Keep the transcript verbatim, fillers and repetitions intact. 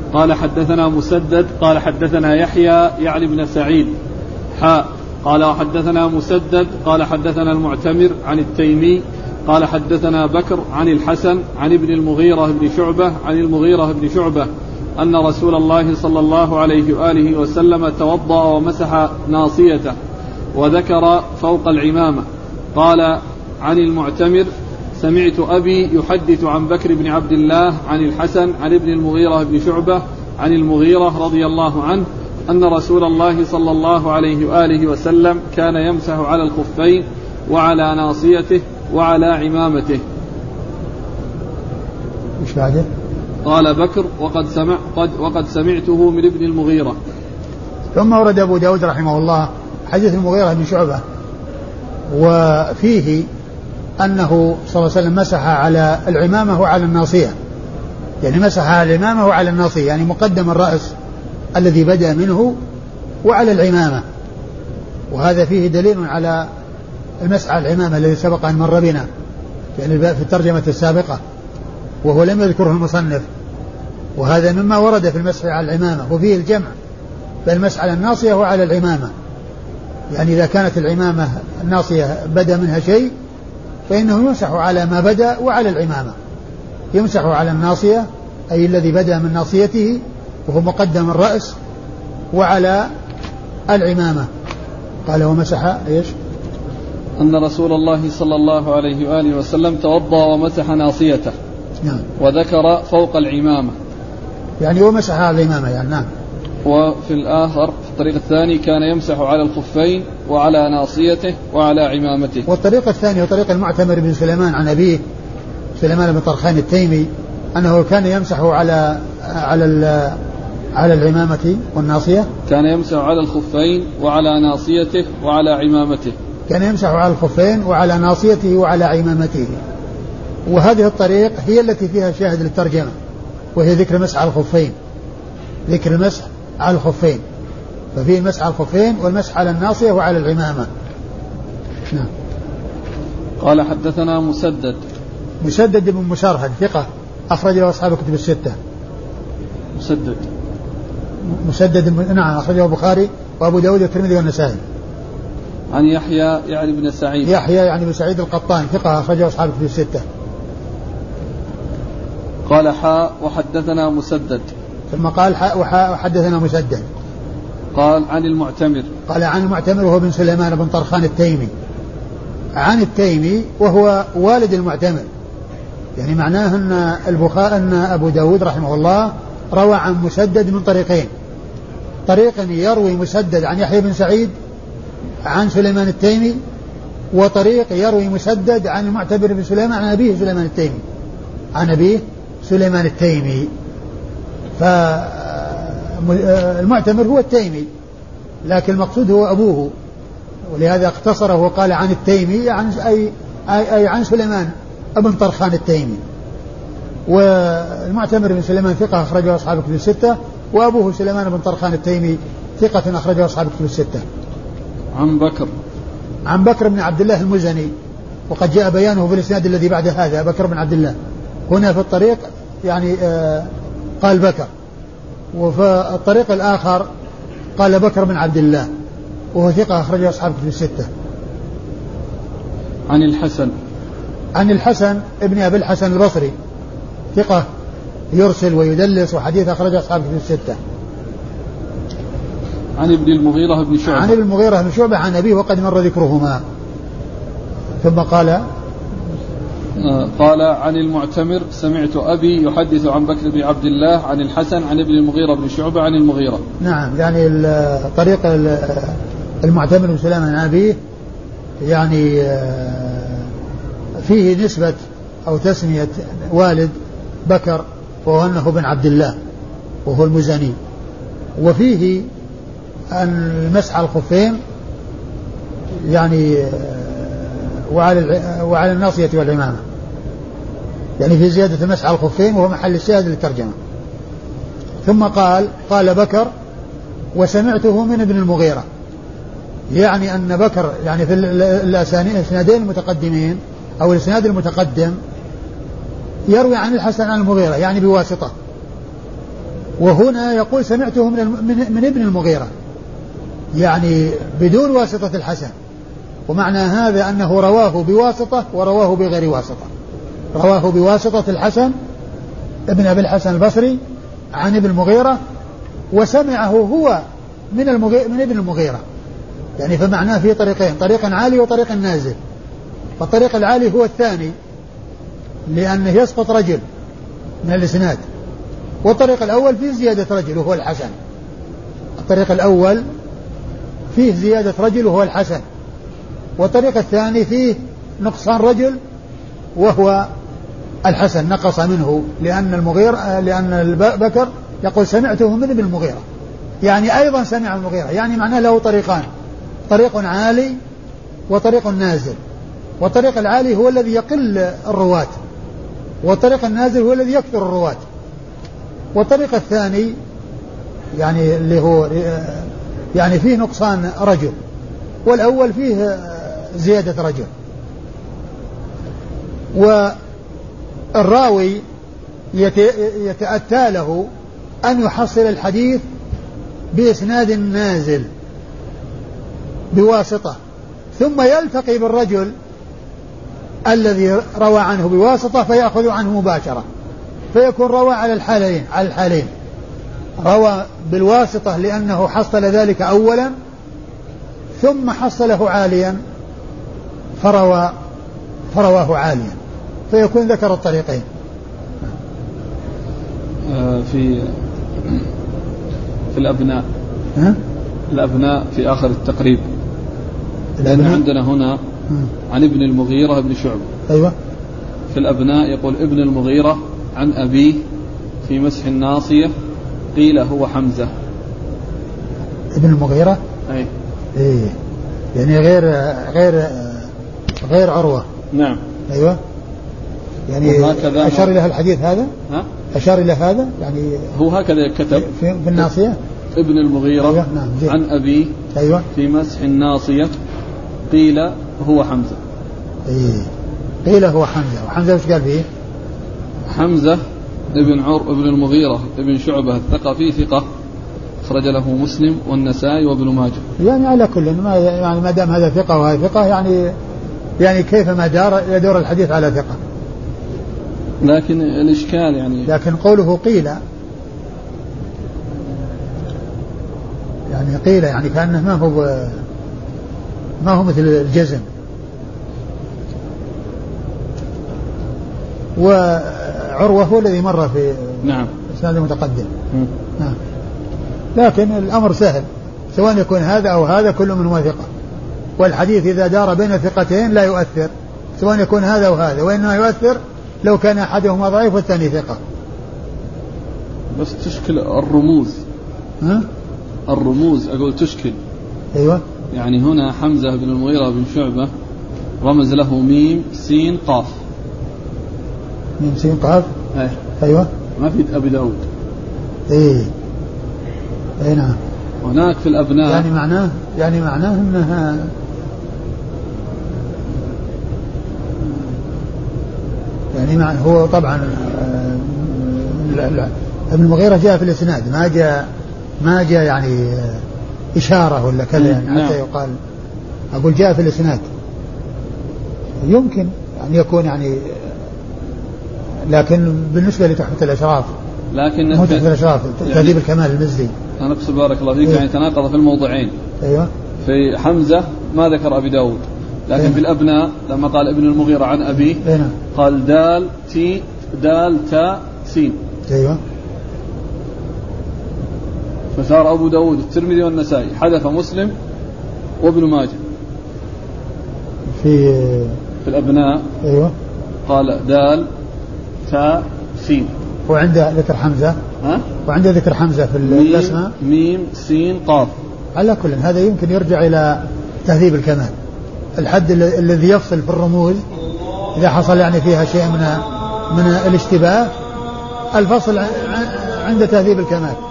قال حدثنا مسدد قال حدثنا يحيى يعني بن سعيد حاء قال حدثنا مسدد قال حدثنا المعتمر عن التيمي قال حدثنا بكر عن الحسن عن ابن المغيرة بن شعبة عن المغيرة بن شعبة أن رسول الله صلى الله عليه وآله وسلم توضأ ومسح ناصيته وذكر فوق العمامة. قال عن المعتمر سمعت أبي يحدث عن بكر بن عبد الله عن الحسن عن ابن المغيرة بن شعبة عن المغيرة رضي الله عنه أن رسول الله صلى الله عليه وآله وسلم كان يمسح على الخفين وعلى ناصيته وعلى عمامته. مش بعده؟ قال بكر وقد, سمع قد وقد سمعته من ابن المغيرة. ثم ورد أبو داود رحمه الله حديث المغيرة بن شعبة وفيه أنه صلى الله عليه وسلم مسح على العمامة وعلى الناصية، يعني مسح على العمامة وعلى الناصية، يعني مقدم الرأس الذي بدأ منه وعلى العمامة. وهذا فيه دليل على المسح على العمامة الذي سبق أن مر بنا يعني في الترجمة السابقة، وهو لم يذكره المصنف، وهذا مما ورد في المسح على العمامة، وفيه الجمع بين المسح على الناصية وعلى العمامة. يعني إذا كانت العمامة الناصية بدأ منها شيء فإنه يمسح على ما بدأ وعلى العمامة، يمسح على الناصية أي الذي بدأ من ناصيته وهو مقدم الرأس وعلى العمامة. قال ومسح إيش؟ أن رسول الله صلى الله عليه وآله وسلم توضأ ومسح ناصيته. نعم. وذكر فوق العمامة، يعني ومسح على العمامة يعني. نعم. وفي الآخر في الطريق الثاني كان يمسح على الخفين وعلى ناصيته وعلى عمامته. والطريق الثاني هو طريق المعتمر بن سليمان عن أبيه سليمان بن طرخان التيمي أنه كان يمسح على على على العمامة والناصية. كان يمسح على الخفين وعلى ناصيته وعلى عمامته. كان يمسح على الخفين وعلى ناصيته وعلى عمامته. وهذه الطريق هي التي فيها شاهد للترجمة، وهي ذكر المسح على الخفين، ذكر المسح على الخفين، ففيه المسح على الخفين والمسح على الناصية وعلى العمامة. نعم. قال حدثنا مسدد مسدد بن مسرهد ثقة أخرج له أصحاب الكتب الستة. مسدد مسدد نعم أخرجه البخاري وأبو داود والترمذي والنسائي. عن يحيى يعني بن سعيد يحيى يعني بن سعيد القطان ثقة أخرجه أصحاب الكتب الستة. قال حاء وحدثنا مسدد ثم قال حاء وحاء وحدثنا مسدد. قال عن المعتمر قال عن المعتمر وهو بن سليمان بن طرخان التيمي عن التيمي وهو والد المعتمر، يعني معناه أن البخاري أن أبو داود رحمه الله روى عن مسدد من طريقين، طريق يروي مسدد عن يحيى بن سعيد عن سليمان التيمي، وطريق يروي مسدد عن المعتمر بن سليمان عن أبيه سليمان التيمي عن أبيه سليمان التيمي. فالمعتمر هو التيمي لكن المقصود هو أبوه، ولهذا اختصره وقال عن التيمي عن أي, أي, أي عن سليمان ابن طرخان التيمي. والمعتمر بن سليمان ثقة أخرجه أصحاب الكتب الستة، وأبوه سليمان بن طرخان التيمي ثقة أخرجه أصحاب الكتب الستة. عن بكر عن بكر بن عبد الله المزني، وقد جاء بيانه في الإسناد الذي بعد هذا بكر بن عبد الله. هنا في الطريق يعني آه قال بكر، وفي الطريق الآخر قال بكر بن عبد الله وهو ثقة أخرجه أصحاب الكتب الستة. عن الحسن عن الحسن ابن أبي الحسن البصري ثقة يرسل ويدلس وحديث أخرجه أصحاب الكتب الستة. عن ابن المغيرة بن شعبة عن ابن المغيرة بن شعبة عن أبيه وقد مر ذكرهما. ثم قال قال عن المعتمر سمعت أبي يحدث عن بكر بن عبد الله عن الحسن عن ابن المغيرة بن شعبة عن المغيرة. نعم، يعني طريق المعتمر بن سليمان عن أبيه يعني فيه نسبة أو تسمية والد بكر وهو أنه بن عبد الله وهو المزني، وفيه المسح على الخفين يعني وعلى وعلى الناصية والعمامة، يعني في زيادة المسح على الخفين وهو محل الشاهد للترجمة. ثم قال قال بكر وسمعته من ابن المغيرة، يعني أن بكر يعني في الإسنادين المتقدمين أو الإسناد المتقدم يروي عن الحسن عن المغيرة يعني بواسطة، وهنا يقول سمعته من, من, من ابن المغيرة، يعني بدون واسطة الحسن، ومعنى هذا أنه رواه بواسطة ورواه بغير واسطة. رواه بواسطة الحسن ابن أبي الحسن البصري عن ابن المغيرة، وسمعه هو من, المغيرة من ابن المغيرة، يعني فمعناه في طريقين، طريق عالي وطريق نازل. فالطريق العالي هو الثاني لأنه يسقط رجل من الإسناد، والطريق الأول فيه زيادة رجل وهو الحسن. الطريق الأول فيه زيادة رجل وهو الحسن، والطريق الثاني فيه نقصان رجل وهو الحسن، نقص منه لأن المغيرة لأن بكر يقول سمعته من ابن المغيرة، يعني أيضا سمع المغيرة، يعني معناه له طريقان، طريق عالي وطريق نازل. والطريق العالي هو الذي يقل الرواة، والطريق النازل هو الذي يكثر الرواة. والطريق الثاني يعني اللي هو يعني فيه نقصان رجل، والأول فيه زيادة رجل. والراوي يتأتى له أن يحصل الحديث بإسناد نازل بواسطة، ثم يلتقي بالرجل الذي روى عنه بواسطة فيأخذ عنه مباشرة، فيكون روى على الحالين على الحالين روى بالواسطة لأنه حصل ذلك أولا، ثم حصله عاليا فروى فرواه عاليا، فيكون ذكر الطريقين. في في الأبناء ها؟ الأبناء في آخر التقريب، لأن عندنا هنا عن ابن المغيرة بن شعبة. أيوة. في الأبناء يقول ابن المغيرة عن أبيه في مسح الناصية قيل هو حمزة. ابن المغيرة أي إيه، يعني غير غير غير عروة. نعم. أيوة، يعني أشار إلى الحديث هذا. ها؟ أشار إلى هذا يعني هو هكذا كتب في, في الناصية ابن المغيرة. أيوة. نعم. عن أبيه. أيوة. في مسح الناصية قيل هو حمزة. إيه، قيل هو حمزة. وحمزة وش قال فيه؟ حمزة ابن عر ابن المغيرة ابن شعبة الثقفي ثقة، أخرج له مسلم والنسائي وابن ماجه. يعني على كل ما يعني ما دام هذا ثقة وهذا ثقة، يعني يعني كيفما دار يدور الحديث على ثقة. لكن الإشكال يعني لكن قوله قيل يعني قيل يعني كأنه ما هو ما هو مثل الجزم. وعروة هو الذي مر في نعم الإسناد المتقدم. نعم. لكن الأمر سهل، سواء يكون هذا أو هذا كل منهما ثقة، والحديث إذا دار بين ثقتين لا يؤثر، سواء يكون هذا أو هذا، وإنما يؤثر لو كان أحدهما ضعيف والثاني ثقة. بس تشكل الرموز. ها؟ الرموز أقول تشكل. أيوة. يعني هنا حمزة بن المغيرة بن شعبة رمز له ميم سين قاف. ميم سين قاف. أيه. أيوة. ما في أبي داود. إيه. أي نعم. هناك في الأبناء يعني معناه يعني معناه أنها يعني مع هو طبعا ابن المغيرة جاء في الإسناد، ما جاء ما جاء يعني إشارة ولا كذا يعني حتى نعم. يقال أقول جاء في الإسناد، يمكن أن يكون يعني، لكن بالنسبة لتحفة الأشراف لكن مو تحفة الأشراف يعني تهذيب الكمال المزي أنا أقصد بارك الله فيك. إيه؟ يعني تناقض في الموضعين. أيوة. في حمزة ما ذكر أبي داود، لكن إيه؟ في الأبناء لما قال ابن المغيرة عن أبيه إيه؟ قال دال تي دال تا سين. أيوة. فصار أبو داود الترمذي والنسائي، حذف مسلم وابن ماجه. في في الأبناء أيوة. قال دال تا سين، وعنده ذكر حمزة. ها؟ وعنده ذكر حمزة في الأسماء ميم سين قاف. على كل هذا يمكن يرجع إلى تهذيب الكمال، الحد الذي يفصل في الرموز إذا حصل يعني فيها شيء من من الاشتباه، الفصل عند تهذيب الكمال.